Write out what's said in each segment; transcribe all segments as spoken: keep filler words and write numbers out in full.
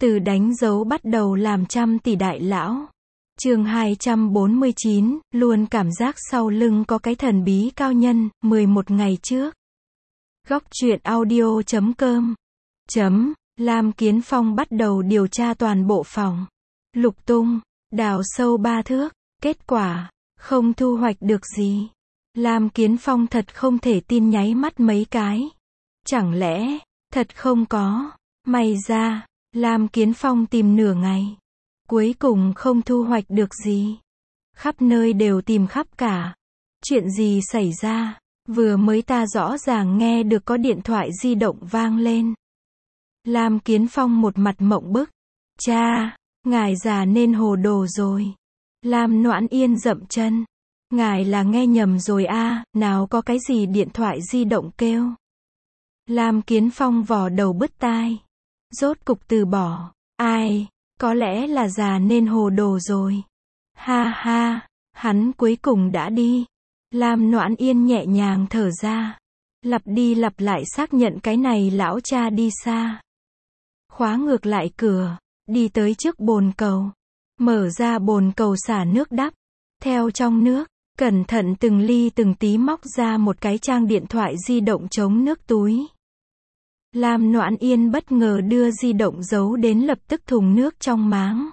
Từ đánh dấu bắt đầu làm trăm tỷ đại lão. Chương hai trăm bốn mươi chín, luôn cảm giác sau lưng có cái thần bí cao nhân, mười một ngày trước. Góc truyện audio chấm com. Chấm, Lam Kiến Phong bắt đầu điều tra toàn bộ phòng. Lục tung, đào sâu ba thước, kết quả, không thu hoạch được gì. Lam Kiến Phong thật không thể tin, nháy mắt mấy cái. Chẳng lẽ, thật không có. May ra, Lam Kiến Phong tìm nửa ngày. Cuối cùng không thu hoạch được gì. Khắp nơi đều tìm khắp cả. Chuyện gì xảy ra? Vừa mới ta rõ ràng nghe được có điện thoại di động vang lên. Lam Kiến Phong một mặt mộng bức. Cha, ngài già nên hồ đồ rồi. Lam Noãn Yên dậm chân. Ngài là nghe nhầm rồi a, nào có cái gì điện thoại di động kêu. Lam Kiến Phong vò đầu bứt tai. Rốt cục từ bỏ. Ai, có lẽ là già nên hồ đồ rồi. Ha ha, hắn cuối cùng đã đi. Lam Noãn Yên nhẹ nhàng thở ra. Lặp đi lặp lại xác nhận cái này lão cha đi xa. Khóa ngược lại cửa, đi tới trước bồn cầu. Mở ra bồn cầu xả nước đắp. Theo trong nước, cẩn thận từng ly từng tí móc ra một cái trang điện thoại di động chống nước túi. Lam Noãn Yên bất ngờ đưa di động giấu đến lập tức thùng nước trong máng.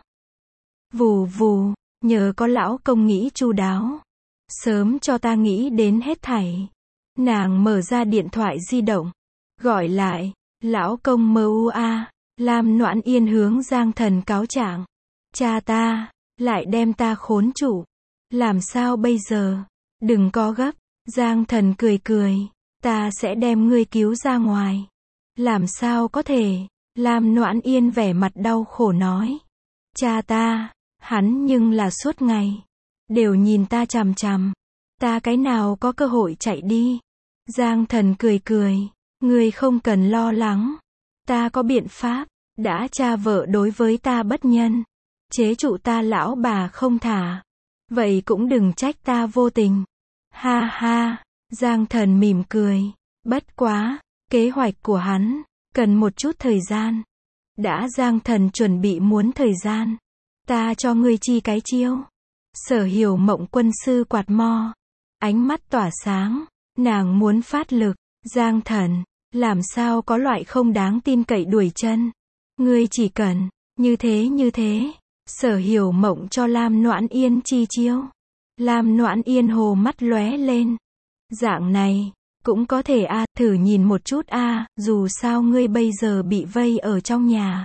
Vù vù, nhờ có lão công nghĩ chu đáo. Sớm cho ta nghĩ đến hết thảy. Nàng mở ra điện thoại di động. Gọi lại, lão công mơ u a. Lam Noãn Yên hướng Giang Thần cáo trạng. Cha ta, lại đem ta khốn trụ. Làm sao bây giờ? Đừng có gấp. Giang Thần cười cười. Ta sẽ đem ngươi cứu ra ngoài. Làm sao có thể? Lam Noãn Yên vẻ mặt đau khổ nói. Cha ta, hắn nhưng là suốt ngày. Đều nhìn ta chằm chằm. Ta cái nào có cơ hội chạy đi. Giang Thần cười cười. Ngươi không cần lo lắng. Ta có biện pháp. Đã cha vợ đối với ta bất nhân. Chế trụ ta lão bà không thả. Vậy cũng đừng trách ta vô tình. Ha ha. Giang Thần mỉm cười. Bất quá. Kế hoạch của hắn. Cần một chút thời gian. Đã Giang Thần chuẩn bị muốn thời gian. Ta cho ngươi chi cái chiêu. Sở Hiểu Mộng quân sư quạt mo. Ánh mắt tỏa sáng. Nàng muốn phát lực. Giang Thần. Làm sao có loại không đáng tin cậy đuổi chân. Ngươi chỉ cần. Như thế như thế. Sở Hiểu Mộng cho Lam Noãn Yên chi chiêu. Lam Noãn Yên hồ mắt lóe lên. Dạng này. Cũng có thể a, à, thử nhìn một chút a, à, dù sao ngươi bây giờ bị vây ở trong nhà.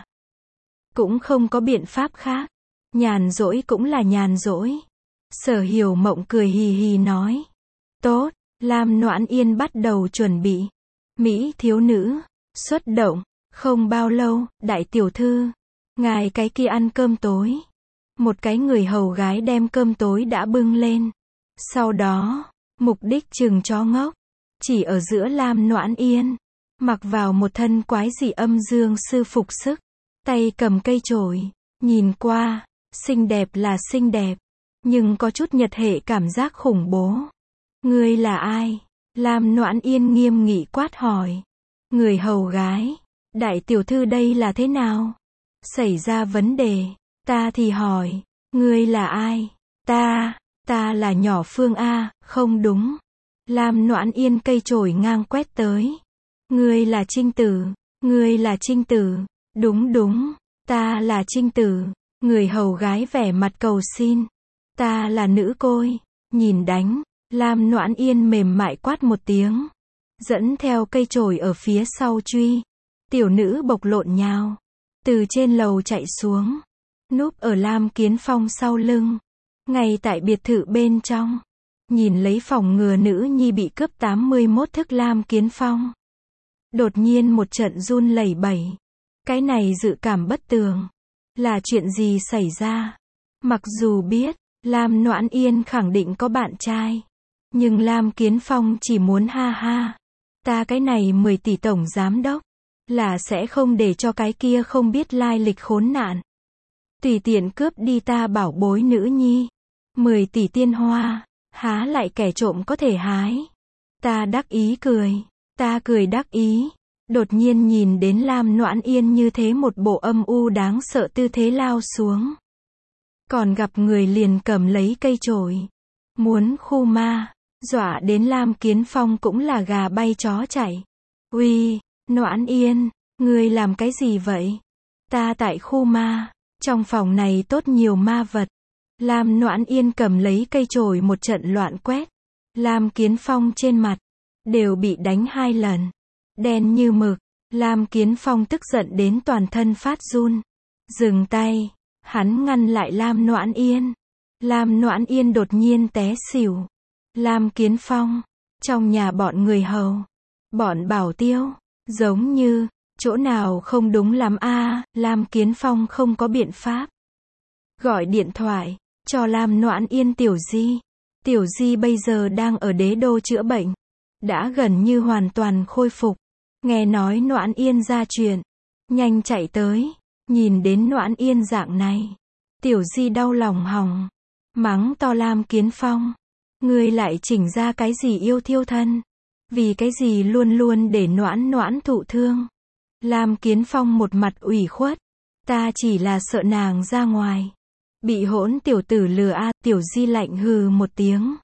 Cũng không có biện pháp khác. Nhàn rỗi cũng là nhàn rỗi. Sở Hiểu Mộng cười hì hì nói. Tốt, Lam Noãn Yên bắt đầu chuẩn bị. Mỹ thiếu nữ, xuất động. Không bao lâu, đại tiểu thư. Ngài cái kia ăn cơm tối. Một cái người hầu gái đem cơm tối đã bưng lên. Sau đó, mục đích chừng chó ngốc. Chỉ ở giữa Lam Noãn Yên. Mặc vào một thân quái dị âm dương sư phục sức. Tay cầm cây chổi. Nhìn qua, xinh đẹp là xinh đẹp. Nhưng có chút nhật hệ cảm giác khủng bố. Ngươi là ai? Lam Noãn Yên nghiêm nghị quát hỏi. Người hầu gái. Đại tiểu thư đây là thế nào? Xảy ra vấn đề. Ta thì hỏi. Ngươi là ai? Ta, ta là nhỏ Phương A, không đúng. Lam Noãn Yên cây chổi ngang quét tới. Ngươi là Trinh Tử. Ngươi là Trinh Tử. Đúng đúng. Ta là Trinh Tử. Người hầu gái vẻ mặt cầu xin. Ta là nữ côi. Nhìn đánh. Lam Noãn Yên mềm mại quát một tiếng. Dẫn theo cây chổi ở phía sau truy. Tiểu nữ bộc lộn nhào. Từ trên lầu chạy xuống. Núp ở Lam Kiến Phong sau lưng. Ngay tại biệt thự bên trong. Nhìn lấy phòng ngừa nữ nhi bị cướp tám mươi mốt thức Lam Kiến Phong. Đột nhiên một trận run lẩy bẩy. Cái này dự cảm bất tường. Là chuyện gì xảy ra? Mặc dù biết, Lam Noãn Yên khẳng định có bạn trai. Nhưng Lam Kiến Phong chỉ muốn ha ha. Ta cái này mười tỷ tổng giám đốc. Là sẽ không để cho cái kia không biết lai lịch khốn nạn. Tùy tiện cướp đi ta bảo bối nữ nhi. mười tỷ tiên hoa. Há lại kẻ trộm có thể hái. Ta đắc ý cười. Ta cười đắc ý. Đột nhiên nhìn đến Lam Noãn Yên như thế một bộ âm u đáng sợ tư thế lao xuống. Còn gặp người liền cầm lấy cây chổi. Muốn khu ma. Dọa đến Lam Kiến Phong cũng là gà bay chó chạy. Uy, Noãn Yên, ngươi làm cái gì vậy? Ta tại khu ma. Trong phòng này tốt nhiều ma vật. Lam Noãn Yên cầm lấy cây chổi một trận loạn quét. Lam Kiến Phong trên mặt. Đều bị đánh hai lần. Đen như mực. Lam Kiến Phong tức giận đến toàn thân phát run. Dừng tay. Hắn ngăn lại Lam Noãn Yên. Lam Noãn Yên đột nhiên té xỉu. Lam Kiến Phong. Trong nhà bọn người hầu. Bọn bảo tiêu. Giống như. Chỗ nào không đúng lắm a à, Lam Kiến Phong không có biện pháp. Gọi điện thoại. Cho Lam Noãn Yên Tiểu Di. Tiểu Di bây giờ đang ở đế đô chữa bệnh. Đã gần như hoàn toàn khôi phục. Nghe nói Noãn Yên ra chuyện. Nhanh chạy tới. Nhìn đến Noãn Yên dạng này. Tiểu Di đau lòng hỏng. Mắng to Lam Kiến Phong. Ngươi lại chỉnh ra cái gì yêu thiêu thân. Vì cái gì luôn luôn để Noãn Noãn thụ thương. Lam Kiến Phong một mặt ủy khuất. Ta chỉ là sợ nàng ra ngoài. Bị hỗn tiểu tử lừa a. Tiểu Di lạnh hừ một tiếng.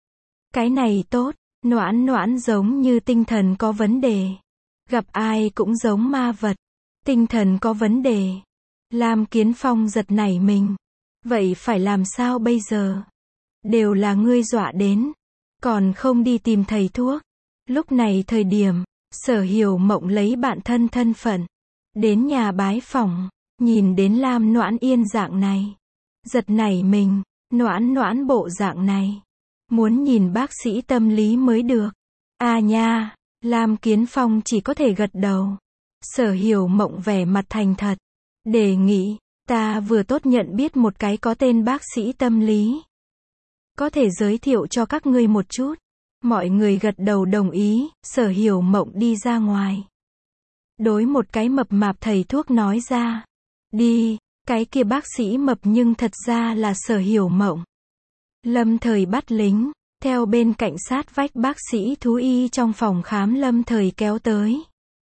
Cái này tốt. Noãn Noãn giống như tinh thần có vấn đề. Gặp ai cũng giống ma vật. Tinh thần có vấn đề. Lam Kiến Phong giật nảy mình. Vậy phải làm sao bây giờ? Đều là ngươi dọa đến. Còn không đi tìm thầy thuốc. Lúc này thời điểm, Sở Hiểu Mộng lấy bạn thân thân phận. Đến nhà bái phỏng. Nhìn đến Lam Noãn Yên dạng này. Giật nảy mình. Noãn Noãn bộ dạng này. Muốn nhìn bác sĩ tâm lý mới được. À nha. Lam Kiến Phong chỉ có thể gật đầu. Sở Hiểu Mộng vẻ mặt thành thật. Đề nghị. Ta vừa tốt nhận biết một cái có tên bác sĩ tâm lý. Có thể giới thiệu cho các ngươi một chút. Mọi người gật đầu đồng ý. Sở Hiểu Mộng đi ra ngoài. Đối một cái mập mạp thầy thuốc nói ra. Đi. Cái kia bác sĩ mập nhưng thật ra là Sở Hiểu Mộng. Lâm Thời bắt lính. Theo bên cạnh sát vách bác sĩ thú y trong phòng khám Lâm Thời kéo tới.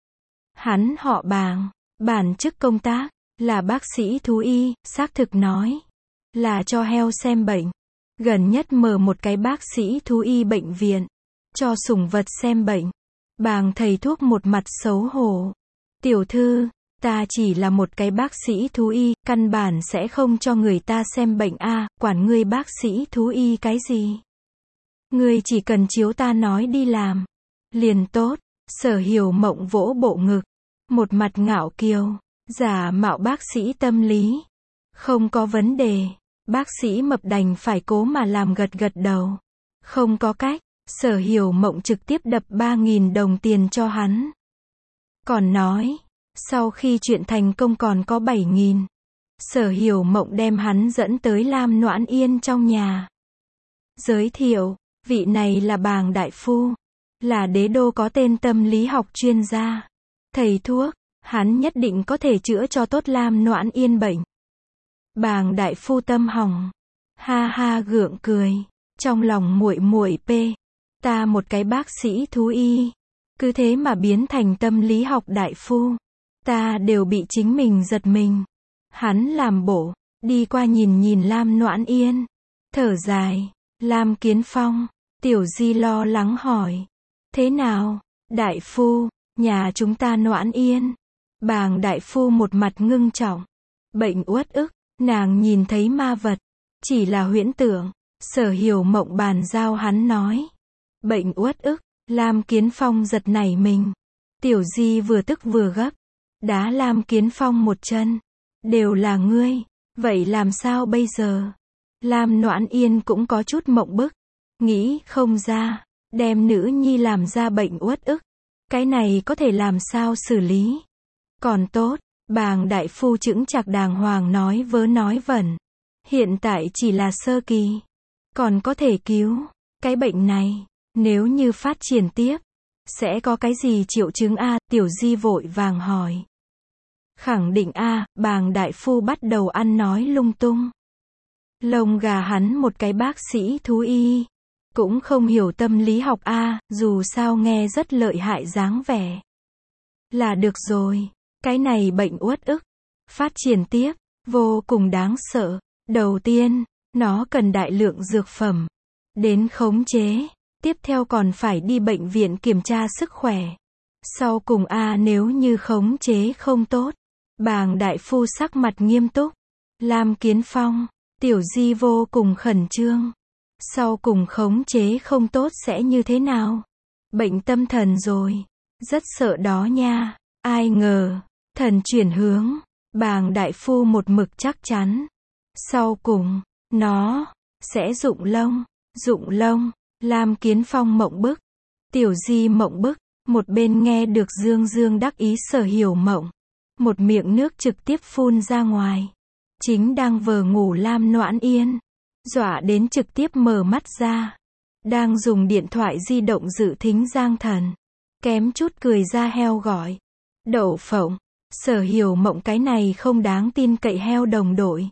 Hắn họ Bàng. Bản chức công tác. Là bác sĩ thú y. Xác thực nói. Là cho heo xem bệnh. Gần nhất mở một cái bác sĩ thú y bệnh viện. Cho sủng vật xem bệnh. Bàng thầy thuốc một mặt xấu hổ. Tiểu thư. Ta chỉ là một cái bác sĩ thú y. Căn bản sẽ không cho người ta xem bệnh a à, quản ngươi bác sĩ thú y cái gì. Ngươi chỉ cần chiếu ta nói đi làm. Liền tốt. Sở Hiểu Mộng vỗ bộ ngực. Một mặt ngạo kiều. Giả mạo bác sĩ tâm lý. Không có vấn đề. Bác sĩ mập đành phải cố mà làm gật gật đầu. Không có cách. Sở Hiểu Mộng trực tiếp đập ba nghìn đồng tiền cho hắn. Còn nói. Sau khi chuyện thành công còn có bảy nghìn. Sở Hiểu Mộng đem hắn dẫn tới Lam Noãn Yên trong nhà. Giới thiệu. Vị này là Bàng đại phu. Là đế đô có tên tâm lý học chuyên gia. Thầy thuốc. Hắn nhất định có thể chữa cho tốt Lam Noãn Yên bệnh. Bàng đại phu tâm hỏng. Ha ha gượng cười. Trong lòng muội muội pê. Ta một cái bác sĩ thú y. Cứ thế mà biến thành tâm lý học đại phu. Ta đều bị chính mình giật mình. Hắn làm bộ. Đi qua nhìn nhìn Lam Noãn Yên. Thở dài. Lam Kiến Phong. Tiểu Di lo lắng hỏi. Thế nào? Đại phu. Nhà chúng ta Noãn Yên. Bàng đại phu một mặt ngưng trọng. Bệnh uất ức. Nàng nhìn thấy ma vật. Chỉ là huyễn tưởng. Sở Hiểu Mộng bàn giao hắn nói. Bệnh uất ức. Lam Kiến Phong giật nảy mình. Tiểu Di vừa tức vừa gấp. Đá Lam Kiến Phong một chân. Đều là ngươi. Vậy làm sao bây giờ? Lam Noãn Yên cũng có chút mộng bức. Nghĩ không ra. Đem nữ nhi làm ra bệnh uất ức. Cái này có thể làm sao xử lý? Còn tốt. Bàng đại phu chững chạc đàng hoàng nói vớ nói vẩn. Hiện tại chỉ là sơ kỳ. Còn có thể cứu. Cái bệnh này. Nếu như phát triển tiếp. Sẽ có cái gì triệu chứng a? Tiểu Di vội vàng hỏi. Khẳng định a. Bàng đại phu bắt đầu ăn nói lung tung. Lông gà hắn một cái bác sĩ thú y. Cũng không hiểu tâm lý học a. Dù sao nghe rất lợi hại dáng vẻ. Là được rồi. Cái này bệnh uất ức. Phát triển tiếp. Vô cùng đáng sợ. Đầu tiên, nó cần đại lượng dược phẩm. Đến khống chế. Tiếp theo còn phải đi bệnh viện kiểm tra sức khỏe. Sau cùng a nếu như khống chế không tốt. Bàng đại phu sắc mặt nghiêm túc. Lam Kiến Phong, Tiểu Di vô cùng khẩn trương. Sau cùng khống chế không tốt sẽ như thế nào? Bệnh tâm thần rồi. Rất sợ đó nha. Ai ngờ, thần chuyển hướng. Bàng đại phu một mực chắc chắn. Sau cùng, nó sẽ rụng lông. Rụng lông. Lam Kiến Phong mộng bức. Tiểu Di mộng bức. Một bên nghe được dương dương đắc ý Sở Hiểu Mộng. Một miệng nước trực tiếp phun ra ngoài. Chính đang vờ ngủ Lam Noãn Yên. Dọa đến trực tiếp mở mắt ra. Đang dùng điện thoại di động dự thính Giang Thần. Kém chút cười ra heo gọi. Đậu phộng. Sở Hiểu Mộng cái này không đáng tin cậy heo đồng đội.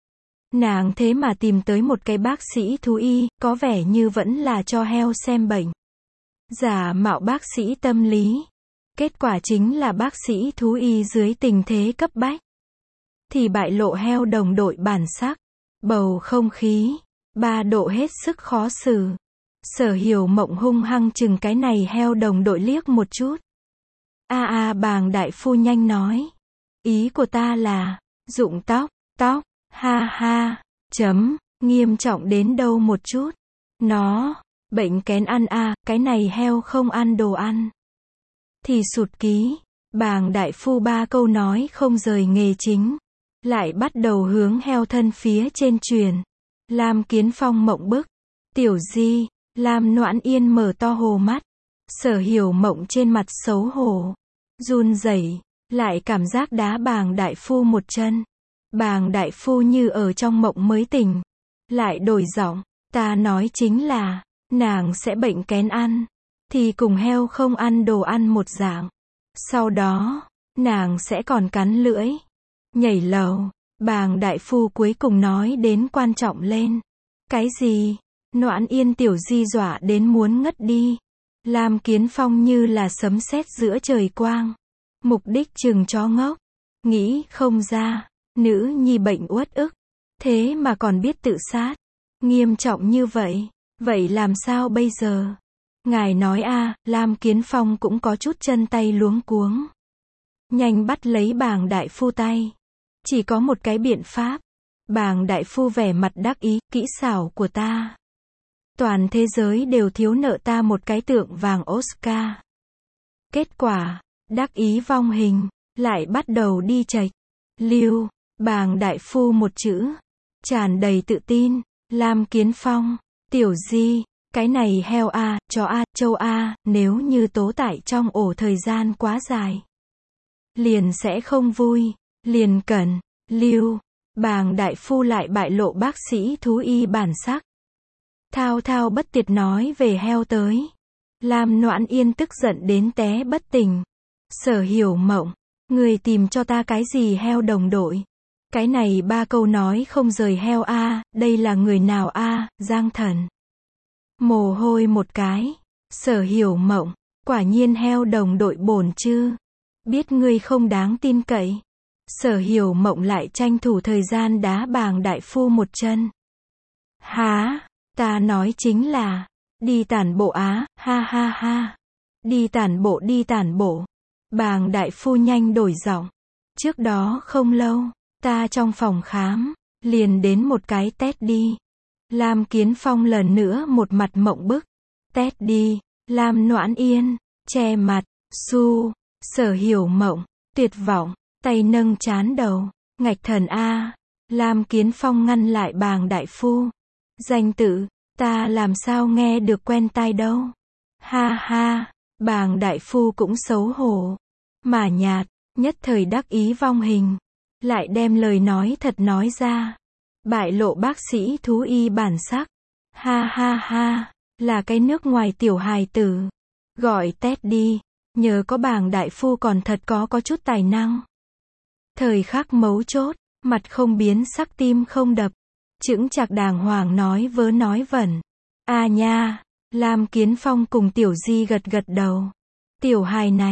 Nàng thế mà tìm tới một cái bác sĩ thú y, có vẻ như vẫn là cho heo xem bệnh. Giả mạo bác sĩ tâm lý. Kết quả chính là bác sĩ thú y dưới tình thế cấp bách. Thì bại lộ heo đồng đội bản sắc. Bầu không khí. Ba độ hết sức khó xử. Sở Hiểu Mộng hung hăng chừng cái này heo đồng đội liếc một chút. A a Bàng đại phu nhanh nói. Ý của ta là, rụng tóc, tóc, ha ha, chấm, nghiêm trọng đến đâu một chút. Nó, bệnh kén ăn a cái này heo không ăn đồ ăn. Thì sụt ký. Bàng đại phu ba câu nói không rời nghề chính. Lại bắt đầu hướng heo thân phía trên truyền. Lam Kiến Phong mộng bức. Tiểu Di, Lam Noãn Yên mở to hồ mắt. Sở Hiểu Mộng trên mặt xấu hổ. Run rẩy, lại cảm giác đá Bàng đại phu một chân. Bàng đại phu như ở trong mộng mới tỉnh. Lại đổi giọng, ta nói chính là, nàng sẽ bệnh kén ăn. Thì cùng heo không ăn đồ ăn một dạng. Sau đó, nàng sẽ còn cắn lưỡi. Nhảy lầu. Bàng đại phu cuối cùng nói đến quan trọng lên. Cái gì? Noãn Yên Tiểu Di dọa đến muốn ngất đi. Lam Kiến Phong như là sấm sét giữa trời quang. Mục đích chừng chó ngốc. Nghĩ không ra. Nữ nhi bệnh uất ức. Thế mà còn biết tự sát. Nghiêm trọng như vậy. Vậy làm sao bây giờ? Ngài nói a Lam Kiến Phong cũng có chút chân tay luống cuống. Nhanh bắt lấy Bàng đại phu tay. Chỉ có một cái biện pháp. Bàng đại phu vẻ mặt đắc ý, kỹ xảo của ta. Toàn thế giới đều thiếu nợ ta một cái tượng vàng Oscar. Kết quả, đắc ý vong hình, lại bắt đầu đi chệch. Lưu, Bàng đại phu một chữ. Tràn đầy tự tin. Lam Kiến Phong, Tiểu Di, cái này heo a, chó a, trâu a, nếu như tố tại trong ổ thời gian quá dài. Liền sẽ không vui. Liền cần, Lưu, Bàng đại phu lại bại lộ bác sĩ thú y bản sắc. Thao thao bất tuyệt nói về heo tới. Lam Noãn Yên tức giận đến té bất tỉnh. Sở Hiểu Mộng, người tìm cho ta cái gì heo đồng đội? Cái này ba câu nói không rời heo a, đây là người nào a? Giang Thần. Mồ hôi một cái. Sở Hiểu Mộng, quả nhiên heo đồng đội bổn chứ. Biết ngươi không đáng tin cậy. Sở Hiểu Mộng lại tranh thủ thời gian đá Bàng đại phu một chân. Há, ta nói chính là, đi tản bộ á, ha ha ha. Đi tản bộ đi tản bộ. Bàng đại phu nhanh đổi giọng. Trước đó không lâu, ta trong phòng khám, liền đến một cái tét đi. Lam Kiến Phong lần nữa một mặt mộng bức. Tét đi. Lam Noãn Yên, che mặt, su. Sở Hiểu Mộng, tuyệt vọng. Tay nâng chán đầu. Ngạch thần a. Lam Kiến Phong ngăn lại Bàng đại phu. Danh tự, ta làm sao nghe được quen tai đâu. Ha ha. Bàng đại phu cũng xấu hổ. Mà nhạt, nhất thời đắc ý vong hình. Lại đem lời nói thật nói ra. Bại lộ bác sĩ thú y bản sắc. Ha ha ha. Là cái nước ngoài tiểu hài tử. Gọi tét đi. Nhờ có Bàng đại phu còn thật có có chút tài năng. Thời khắc mấu chốt, mặt không biến sắc tim không đập. Chững chạc đàng hoàng nói vớ nói vẩn. A nha, Lam Kiến Phong cùng Tiểu Di gật gật đầu. Tiểu hài này,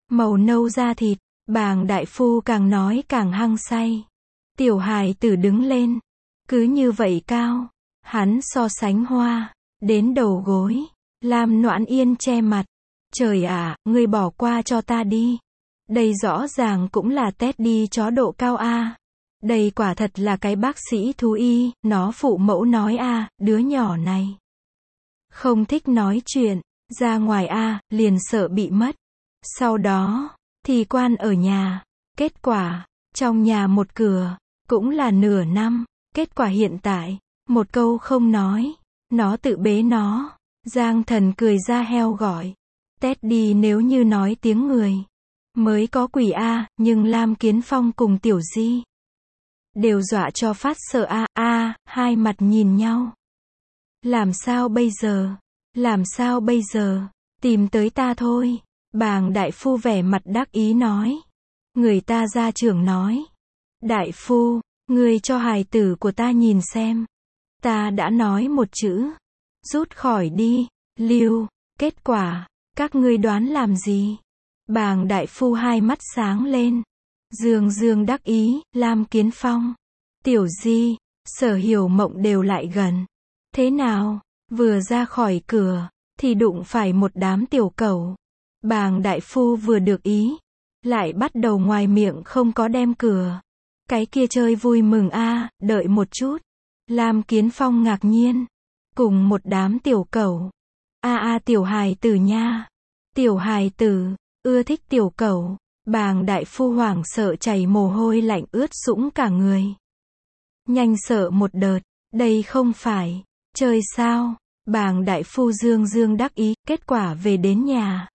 màu nâu da thịt, bàng đại phu càng nói càng hăng say. Tiểu hài tử đứng lên, cứ như vậy cao, hắn so sánh hoa, đến đầu gối. Lam Noãn Yên che mặt, trời ạ, ngươi bỏ qua cho ta đi. Đây rõ ràng cũng là Teddy chó độ cao a. Đây quả thật là cái bác sĩ thú y, nó phụ mẫu nói a, đứa nhỏ này không thích nói chuyện, ra ngoài a, liền sợ bị mất. Sau đó, thì quan ở nhà, kết quả, trong nhà một cửa, cũng là nửa năm, kết quả hiện tại, một câu không nói, nó tự bế nó. Giang Thần cười ra heo gọi, Teddy nếu như nói tiếng người, mới có quỷ a, nhưng Lam Kiến Phong cùng Tiểu Di đều dọa cho phát sợ a, a, hai mặt nhìn nhau. Làm sao bây giờ? Làm sao bây giờ? Tìm tới ta thôi. Bàng đại phu vẻ mặt đắc ý nói. Người ta gia trưởng nói. Đại phu, người cho hài tử của ta nhìn xem. Ta đã nói một chữ. Rút khỏi đi, Lưu. Kết quả, các ngươi đoán làm gì? Bàng đại phu hai mắt sáng lên. Dương Dương đắc ý, Lam Kiến Phong, Tiểu Di, Sở Hiểu Mộng đều lại gần. Thế nào? Vừa ra khỏi cửa, thì đụng phải một đám tiểu cẩu. Bàng đại phu vừa được ý, lại bắt đầu ngoài miệng không có đem cửa. Cái kia chơi vui mừng a, đợi một chút. Lam Kiến Phong ngạc nhiên, cùng một đám tiểu cẩu. A a tiểu hài tử nha. Tiểu hài tử, ưa thích tiểu cẩu. Bàng đại phu hoảng sợ chảy mồ hôi lạnh ướt sũng cả người. Nhanh sợ một đợt, đây không phải chơi sao? Bàng đại phu dương dương đắc ý, kết quả về đến nhà.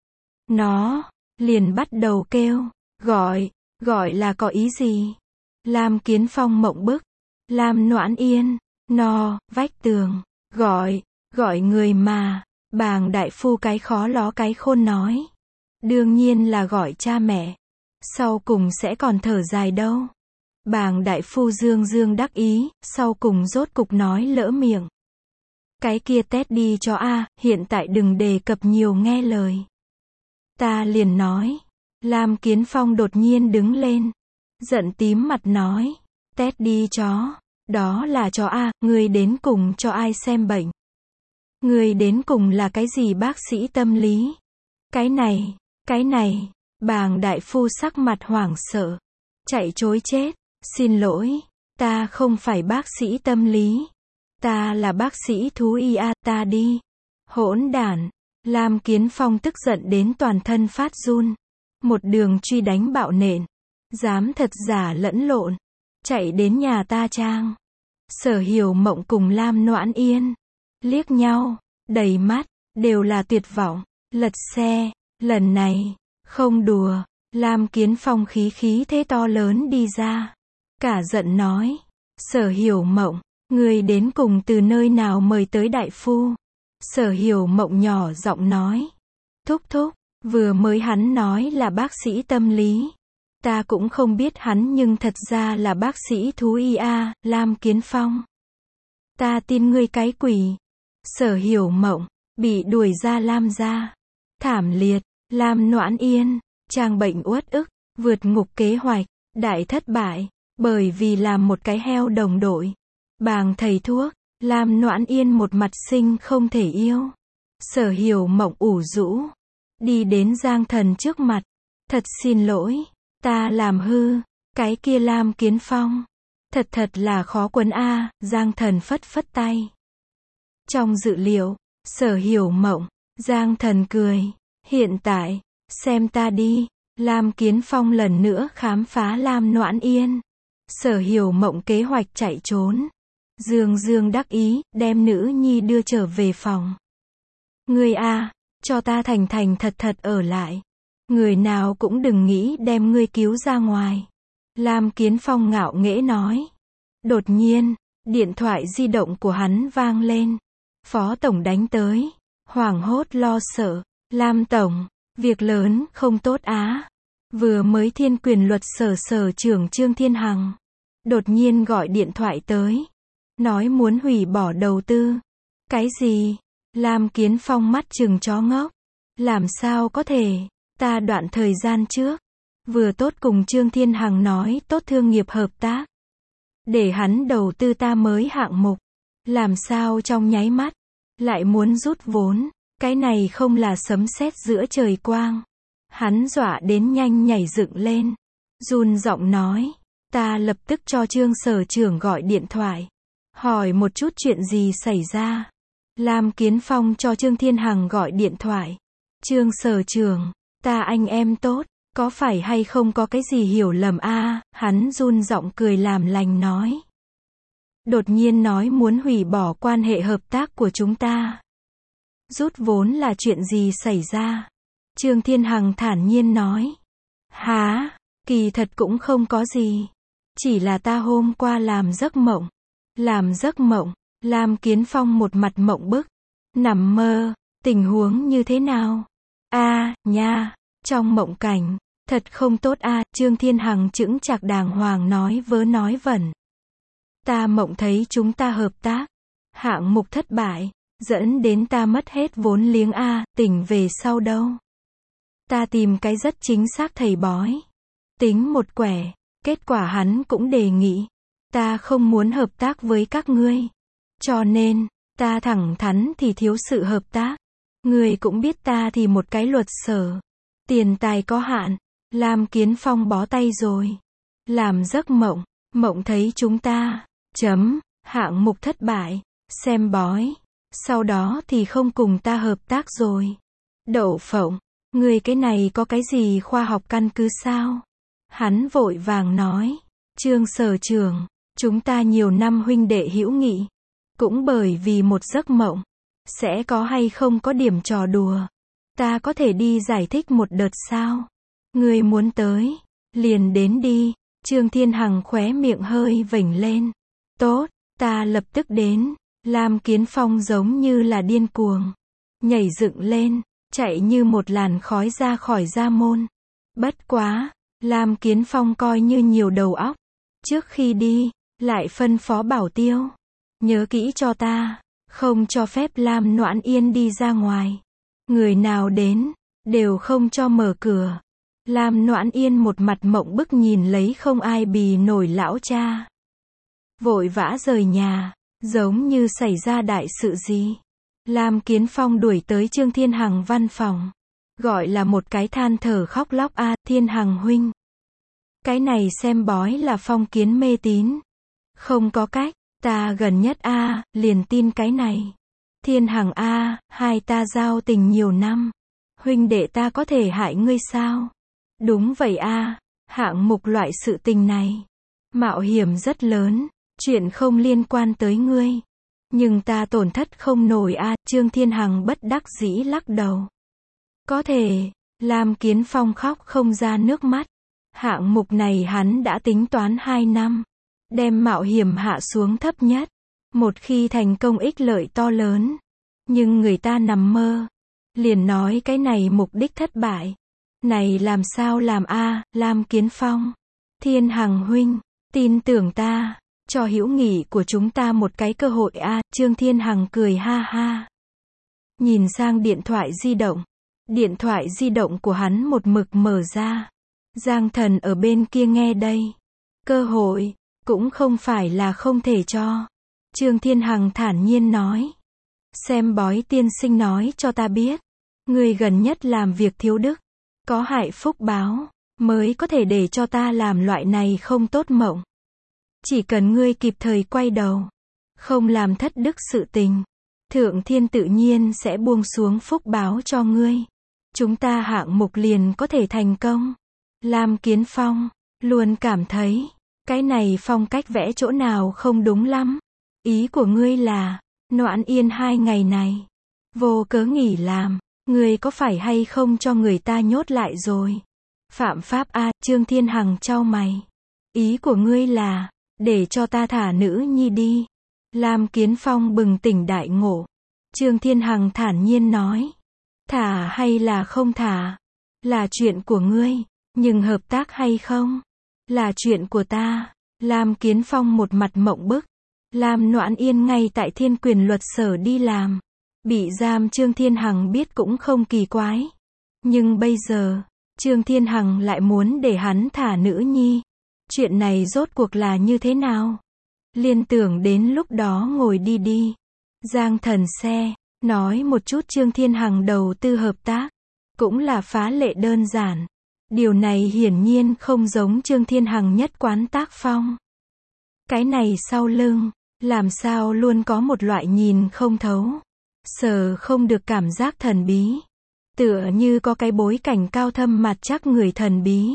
Nó liền bắt đầu kêu, gọi, gọi là có ý gì? Lam Kiến Phong mộng bức, Lam Noãn Yên, no, vách tường, gọi, gọi người mà. Bàng đại phu cái khó ló cái khôn nói. Đương nhiên là gọi cha mẹ. Sau cùng sẽ còn thở dài đâu. Bàng đại phu dương dương đắc ý, sau cùng rốt cục nói lỡ miệng. Cái kia Teddy cho a, hiện tại đừng đề cập nhiều nghe lời. Ta liền nói. Lam Kiến Phong đột nhiên đứng lên. Giận tím mặt nói. Teddy chó. Đó là chó a, ngươi đến cùng cho ai xem bệnh? Ngươi đến cùng là cái gì bác sĩ tâm lý? Cái này, cái này, bàng đại phu sắc mặt hoảng sợ. Chạy chối chết. Xin lỗi, ta không phải bác sĩ tâm lý. Ta là bác sĩ thú y a, ta đi. Hỗn đản. Lam Kiến Phong tức giận đến toàn thân phát run. Một đường truy đánh bạo nện. Dám thật giả lẫn lộn. Chạy đến nhà ta trang. Sở Hiểu Mộng cùng Lam Noãn Yên liếc nhau, đầy mắt đều là tuyệt vọng. Lật xe, lần này không đùa. Lam Kiến Phong khí khí thế to lớn đi ra, cả giận nói, Sở Hiểu Mộng, người đến cùng từ nơi nào mời tới đại phu? Sở Hiểu Mộng nhỏ giọng nói, thúc thúc, vừa mới hắn nói là bác sĩ tâm lý. Ta cũng không biết hắn nhưng thật ra là bác sĩ thú y a, Lam Kiến Phong. Ta tin ngươi cái quỷ. Sở Hiểu Mộng, bị đuổi ra Lam gia. Thảm liệt, Lam Noãn Yên, trang bệnh uất ức, vượt ngục kế hoạch, đại thất bại, bởi vì làm một cái heo đồng đội. Bàng thầy thuốc, Lam Noãn Yên một mặt sinh không thể yêu. Sở Hiểu Mộng ủ rũ, đi đến Giang Thần trước mặt. Thật xin lỗi, ta làm hư, cái kia Lam Kiến Phong. Thật thật là khó quấn a, Giang Thần phất phất tay. Trong dự liệu, Sở Hiểu Mộng, Giang Thần cười, hiện tại, xem ta đi. Lam Kiến Phong lần nữa khám phá Lam Noãn Yên. Sở Hiểu Mộng kế hoạch chạy trốn. Dương Dương đắc ý, đem nữ nhi đưa trở về phòng. Ngươi a, cho ta thành thành thật thật ở lại. Người nào cũng đừng nghĩ đem ngươi cứu ra ngoài. Lam Kiến Phong ngạo nghễ nói. Đột nhiên, điện thoại di động của hắn vang lên. Phó tổng đánh tới. Hoảng hốt lo sợ. Lam tổng, việc lớn không tốt á. Vừa mới Thiên Quyền Luật Sở Sở trưởng Trương Thiên Hằng đột nhiên gọi điện thoại tới, nói muốn hủy bỏ đầu tư. Cái gì? Lam Kiến Phong mắt trừng chó ngốc. Làm sao có thể? Ta đoạn thời gian trước, vừa tốt cùng Trương Thiên Hằng nói tốt thương nghiệp hợp tác. Để hắn đầu tư ta mới hạng mục. Làm sao trong nháy mắt, lại muốn rút vốn, cái này không là sấm sét giữa trời quang. Hắn dọa đến nhanh nhảy dựng lên, run giọng nói, ta lập tức cho Trương sở trưởng gọi điện thoại, hỏi một chút chuyện gì xảy ra. Lam Kiến Phong cho Trương Thiên Hằng gọi điện thoại. Trương sở trưởng, ta anh em tốt, có phải hay không có cái gì hiểu lầm a? À, hắn run giọng cười làm lành nói. Đột nhiên nói muốn hủy bỏ quan hệ hợp tác của chúng ta. Rút vốn là chuyện gì xảy ra? Trương Thiên Hằng thản nhiên nói. Hả, kỳ thật cũng không có gì. Chỉ là ta hôm qua làm giấc mộng. Làm giấc mộng, Lam Kiến Phong một mặt mộng bức. Nằm mơ, tình huống như thế nào? A, à, nha, trong mộng cảnh, thật không tốt a. À, Trương Thiên Hằng chững chạc đàng hoàng nói vớ nói vẩn. Ta mộng thấy chúng ta hợp tác, hạng mục thất bại, dẫn đến ta mất hết vốn liếng a, à, tỉnh về sau đâu. Ta tìm cái rất chính xác thầy bói, tính một quẻ, kết quả hắn cũng đề nghị, ta không muốn hợp tác với các ngươi. Cho nên, ta thẳng thắn thì thiếu sự hợp tác. Ngươi cũng biết ta thì một cái luật sở, tiền tài có hạn. Lam Kiến Phong bó tay rồi. Làm giấc mộng, mộng thấy chúng ta, chấm, hạng mục thất bại, xem bói. Sau đó thì không cùng ta hợp tác rồi. Đậu phộng, ngươi cái này có cái gì khoa học căn cứ sao? Hắn vội vàng nói, Trương sở trưởng, chúng ta nhiều năm huynh đệ hữu nghị, cũng bởi vì một giấc mộng, sẽ có hay không có điểm trò đùa. Ta có thể đi giải thích một đợt sao? Ngươi muốn tới, liền đến đi. Trương Thiên Hằng khóe miệng hơi vểnh lên. Tốt, ta lập tức đến. Lam Kiến Phong giống như là điên cuồng, nhảy dựng lên, chạy như một làn khói ra khỏi gia môn. Bất quá, Lam Kiến Phong coi như nhiều đầu óc. Trước khi đi, lại phân phó Bảo Tiêu, nhớ kỹ cho ta, không cho phép Lam Noãn Yên đi ra ngoài. Người nào đến, đều không cho mở cửa. Lam Noãn Yên một mặt mộng bức nhìn lấy không ai bì nổi lão cha. Vội vã rời nhà, giống như xảy ra đại sự gì. Lam Kiến Phong đuổi tới Trương Thiên Hằng văn phòng, gọi là một cái than thở khóc lóc a, à, Thiên Hằng huynh. Cái này xem bói là phong kiến mê tín. Không có cách, ta gần nhất a, à, liền tin cái này. Thiên Hằng a, à, hai ta giao tình nhiều năm. Huynh đệ ta có thể hại ngươi sao? Đúng vậy a, à, hạng mục loại sự tình này, mạo hiểm rất lớn, chuyện không liên quan tới ngươi. Nhưng ta tổn thất không nổi a, à, Trương Thiên Hằng bất đắc dĩ lắc đầu. Có thể, Lam Kiến Phong khóc không ra nước mắt. Hạng mục này hắn đã tính toán hai năm, đem mạo hiểm hạ xuống thấp nhất. Một khi thành công ích lợi to lớn, nhưng người ta nằm mơ, liền nói cái này mục đích thất bại. Này làm sao làm a, à, Lam Kiến Phong. Thiên Hằng huynh, tin tưởng ta, cho hữu nghị của chúng ta một cái cơ hội a, à, Trương Thiên Hằng cười ha ha. Nhìn sang điện thoại di động, điện thoại di động của hắn một mực mở ra. Giang Thần ở bên kia nghe đây. Cơ hội, cũng không phải là không thể cho. Trương Thiên Hằng thản nhiên nói. Xem bói tiên sinh nói cho ta biết, người gần nhất làm việc thiếu đức, có hại phúc báo, mới có thể để cho ta làm loại này không tốt mộng. Chỉ cần ngươi kịp thời quay đầu, không làm thất đức sự tình, Thượng Thiên tự nhiên sẽ buông xuống phúc báo cho ngươi. Chúng ta hạng mục liền có thể thành công. Lam Kiến Phong, luôn cảm thấy, cái này phong cách vẽ chỗ nào không đúng lắm. Ý của ngươi là, Noãn Yên hai ngày này, vô cớ nghỉ làm, ngươi có phải hay không cho người ta nhốt lại rồi? Phạm pháp a, Trương Thiên Hằng chau mày. Ý của ngươi là, để cho ta thả nữ nhi đi. Lam Kiến Phong bừng tỉnh đại ngộ. Trương Thiên Hằng thản nhiên nói. Thả hay là không thả, là chuyện của ngươi, nhưng hợp tác hay không, là chuyện của ta. Lam Kiến Phong một mặt mộng bức. Lam Noãn Yên ngay tại Thiên Quyền Luật Sở đi làm, bị giam Trương Thiên Hằng biết cũng không kỳ quái. Nhưng bây giờ, Trương Thiên Hằng lại muốn để hắn thả nữ nhi. Chuyện này rốt cuộc là như thế nào? Liên tưởng đến lúc đó ngồi đi đi. Giang Thần xe, nói một chút Trương Thiên Hằng đầu tư hợp tác. Cũng là phá lệ đơn giản. Điều này hiển nhiên không giống Trương Thiên Hằng nhất quán tác phong. Cái này sau lưng, làm sao luôn có một loại nhìn không thấu. Sờ không được cảm giác thần bí. Tựa như có cái bối cảnh cao thâm mặt chắc người thần bí.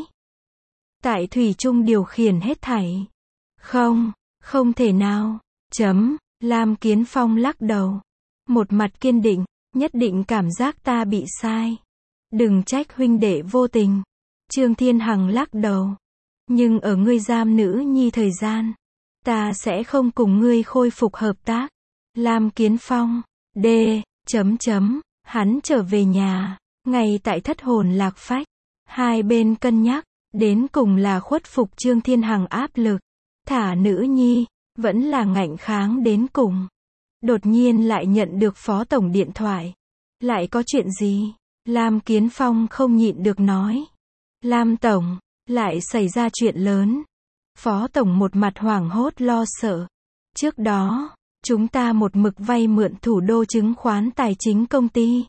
Tại thủy chung điều khiển hết thảy. Không, không thể nào. Chấm, Lam Kiến Phong lắc đầu. Một mặt kiên định, nhất định cảm giác ta bị sai. Đừng trách huynh đệ vô tình. Trương Thiên Hằng lắc đầu. Nhưng ở ngươi giam nữ nhi thời gian, ta sẽ không cùng ngươi khôi phục hợp tác. Lam Kiến Phong, D, chấm chấm, hắn trở về nhà, ngay tại thất hồn lạc phách. Hai bên cân nhắc, đến cùng là khuất phục Trương Thiên Hằng áp lực. Thả nữ nhi, vẫn là ngạnh kháng đến cùng. Đột nhiên lại nhận được phó tổng điện thoại. Lại có chuyện gì? Lam Kiến Phong không nhịn được nói. Lam tổng, lại xảy ra chuyện lớn. Phó tổng một mặt hoảng hốt lo sợ. Trước đó, chúng ta một mực vay mượn thủ đô chứng khoán tài chính công ty.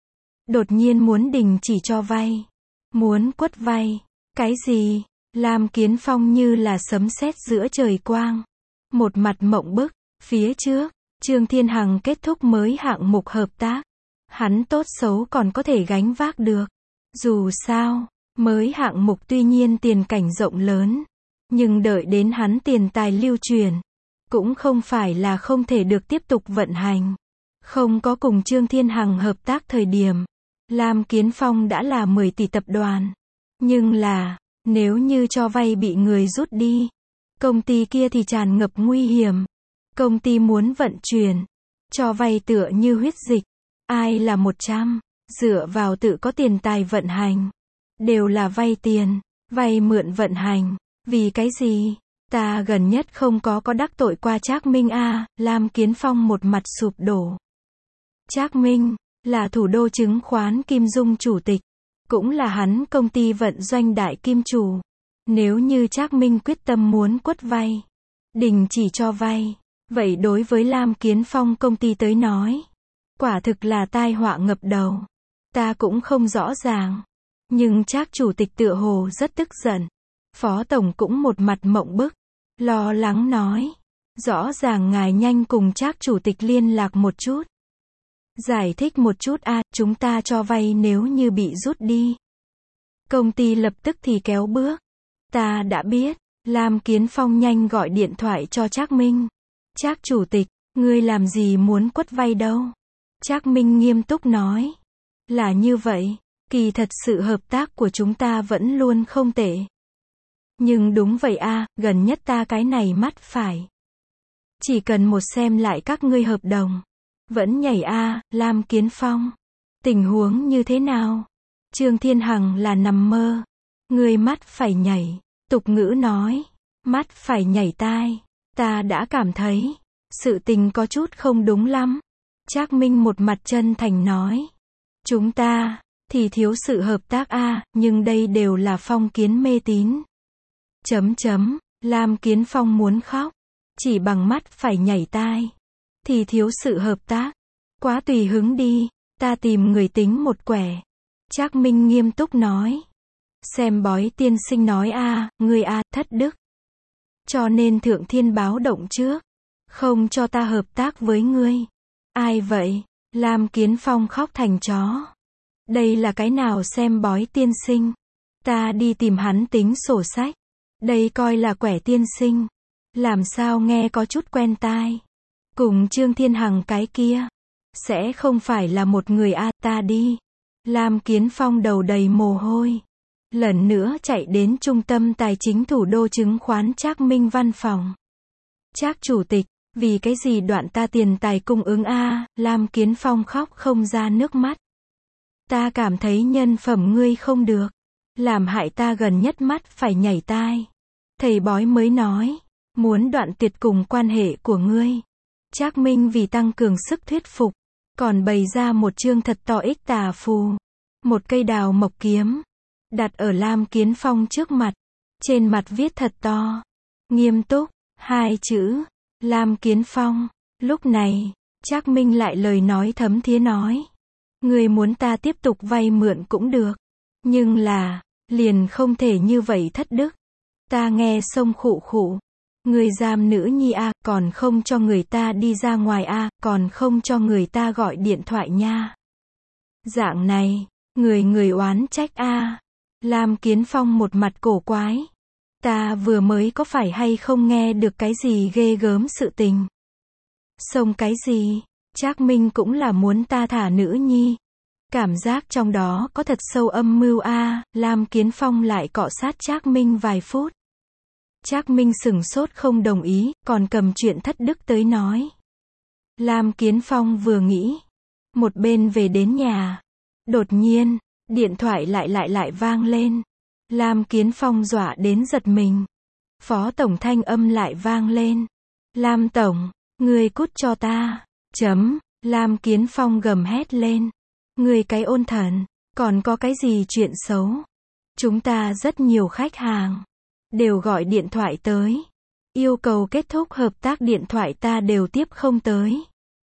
Đột nhiên muốn đình chỉ cho vay. Muốn quất vay. Cái gì? Lam Kiến Phong như là sấm sét giữa trời quang. Một mặt mộng bức. Phía trước, Trương Thiên Hằng kết thúc mới hạng mục hợp tác. Hắn tốt xấu còn có thể gánh vác được. Dù sao, mới hạng mục tuy nhiên tiền cảnh rộng lớn. Nhưng đợi đến hắn tiền tài lưu truyền. Cũng không phải là không thể được tiếp tục vận hành. Không có cùng Trương Thiên Hằng hợp tác thời điểm. Lam Kiến Phong đã là mười tỷ tập đoàn. Nhưng là, nếu như cho vay bị người rút đi. Công ty kia thì tràn ngập nguy hiểm. Công ty muốn vận chuyển. Cho vay tựa như huyết dịch. Ai là một trăm, dựa vào tự có tiền tài vận hành. Đều là vay tiền, vay mượn vận hành. Vì cái gì? Ta gần nhất không có có đắc tội qua Trác Minh a. À, Lam Kiến Phong một mặt sụp đổ. Trác Minh, là thủ đô chứng khoán Kim Dung chủ tịch. Cũng là hắn công ty vận doanh đại kim chủ. Nếu như Trác Minh quyết tâm muốn quất vay, đình chỉ cho vay, vậy đối với Lam Kiến Phong công ty tới nói, quả thực là tai họa ngập đầu. Ta cũng không rõ ràng. Nhưng Trác chủ tịch tựa hồ rất tức giận. Phó tổng cũng một mặt mộng bức. Lo lắng nói. Rõ ràng ngài nhanh cùng Trác chủ tịch liên lạc một chút. Giải thích một chút a, à, chúng ta cho vay nếu như bị rút đi. Công ty lập tức thì kéo bước. Ta đã biết. Lam Kiến Phong nhanh gọi điện thoại cho Trác Minh. Trác chủ tịch, ngươi làm gì muốn quất vay đâu? Trác Minh nghiêm túc nói. Là như vậy, kỳ thật sự hợp tác của chúng ta vẫn luôn không tệ. Nhưng đúng vậy a, à, gần nhất ta cái này mắt phải. Chỉ cần một xem lại các ngươi hợp đồng. Vẫn nhảy a, à, Lam Kiến Phong. Tình huống như thế nào? Trương Thiên Hằng là nằm mơ. Ngươi mắt phải nhảy. Tục ngữ nói. Mắt phải nhảy tai. Ta đã cảm thấy. Sự tình có chút không đúng lắm. Trác Minh một mặt chân thành nói. Chúng ta, thì thiếu sự hợp tác a, à, nhưng đây đều là phong kiến mê tín. Chấm chấm, Lam Kiến Phong muốn khóc. Chỉ bằng mắt phải nhảy tai. Thì thiếu sự hợp tác. Quá tùy hứng đi, ta tìm người tính một quẻ. Trác Minh nghiêm túc nói. Xem bói tiên sinh nói a, à, ngươi a, à, thất đức. Cho nên thượng thiên báo động trước. Không cho ta hợp tác với ngươi. Ai vậy? Lam Kiến Phong khóc thành chó. Đây là cái nào xem bói tiên sinh? Ta đi tìm hắn tính sổ sách. Đây coi là quẻ tiên sinh. Làm sao nghe có chút quen tai. Cùng Trương Thiên Hằng cái kia. Sẽ không phải là một người a, à, ta đi. Lam Kiến Phong đầu đầy mồ hôi. Lần nữa chạy đến trung tâm tài chính thủ đô chứng khoán Trác Minh văn phòng. Trác chủ tịch, vì cái gì đoạn ta tiền tài cung ứng a, à, Lam Kiến Phong khóc không ra nước mắt. Ta cảm thấy nhân phẩm ngươi không được. Làm hại ta gần nhất mắt phải nhảy tai. Thầy bói mới nói. Muốn đoạn tuyệt cùng quan hệ của ngươi. Trác Minh vì tăng cường sức thuyết phục. Còn bày ra một chương thật to ích tà phù. Một cây đào mộc kiếm, đặt ở Lam Kiến Phong trước mặt. Trên mặt viết thật to, nghiêm túc, hai chữ, Lam Kiến Phong. Lúc này, Trác Minh lại lời nói thấm thía nói. Người muốn ta tiếp tục vay mượn cũng được. Nhưng là, liền không thể như vậy thất đức. Ta nghe sông khụ khụ. Người giam nữ nhi a, còn không cho người ta đi ra ngoài a, còn không cho người ta gọi điện thoại nha. Dạng này, người người oán trách a. Lam Kiến Phong một mặt cổ quái. Ta vừa mới có phải hay không nghe được cái gì ghê gớm sự tình. Sông cái gì? Trác Minh cũng là muốn ta thả nữ nhi. Cảm giác trong đó có thật sâu âm mưu a. Lam Kiến Phong lại cọ sát Trác Minh vài phút. Trác Minh sửng sốt không đồng ý, còn cầm chuyện thất đức tới nói. Lam Kiến Phong vừa nghĩ, một bên về đến nhà. Đột nhiên, điện thoại lại lại lại vang lên. Lam Kiến Phong dọa đến giật mình. Phó tổng thanh âm lại vang lên. Lam tổng, ngươi cút cho ta. Chấm, Lam Kiến Phong gầm hét lên. Ngươi cái ôn thần, còn có cái gì chuyện xấu? Chúng ta rất nhiều khách hàng đều gọi điện thoại tới, yêu cầu kết thúc hợp tác, điện thoại ta đều tiếp không tới.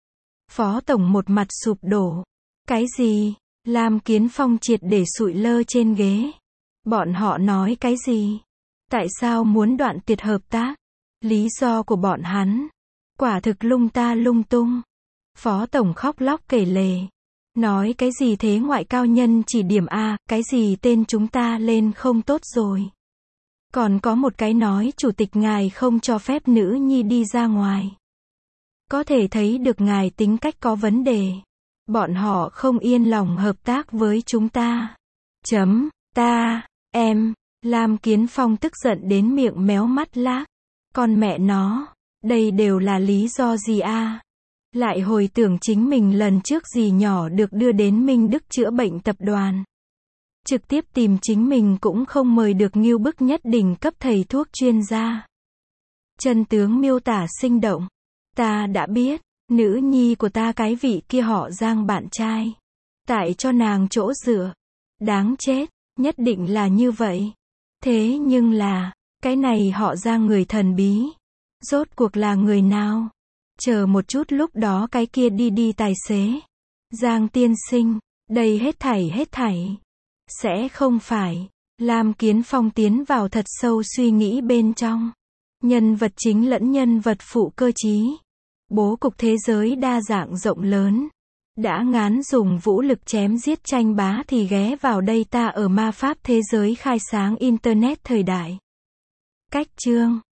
Phó tổng một mặt sụp đổ. Cái gì? Lam Kiến Phong triệt để sụi lơ trên ghế. Bọn họ nói cái gì? Tại sao muốn đoạn tuyệt hợp tác? Lý do của bọn hắn quả thực lung ta lung tung. Phó tổng khóc lóc kể lể. Nói cái gì thế ngoại cao nhân chỉ điểm a, cái gì tên chúng ta lên không tốt rồi. Còn có một cái nói chủ tịch ngài không cho phép nữ nhi đi ra ngoài. Có thể thấy được ngài tính cách có vấn đề. Bọn họ không yên lòng hợp tác với chúng ta. Chấm, ta, em, Lam Kiến Phong tức giận đến miệng méo mắt lác. Con mẹ nó, đây đều là lý do gì a? Lại hồi tưởng chính mình lần trước gì nhỏ được đưa đến Minh Đức chữa bệnh tập đoàn. Trực tiếp tìm chính mình cũng không mời được ngưu bức nhất đỉnh cấp thầy thuốc chuyên gia. Chân tướng miêu tả sinh động. Ta đã biết, nữ nhi của ta cái vị kia họ Giang bạn trai. Tại cho nàng chỗ dựa. Đáng chết, nhất định là như vậy. Thế nhưng là, cái này họ Giang người thần bí. Rốt cuộc là người nào? Chờ một chút, lúc đó cái kia đi đi tài xế. Giang tiên sinh, đây hết thảy hết thảy. Sẽ không phải. Lam Kiến Phong tiến vào thật sâu suy nghĩ bên trong. Nhân vật chính lẫn nhân vật phụ cơ trí. Bố cục thế giới đa dạng rộng lớn. Đã ngán dùng vũ lực chém giết tranh bá thì ghé vào đây, ta ở ma pháp thế giới khai sáng Internet thời đại. Cách chương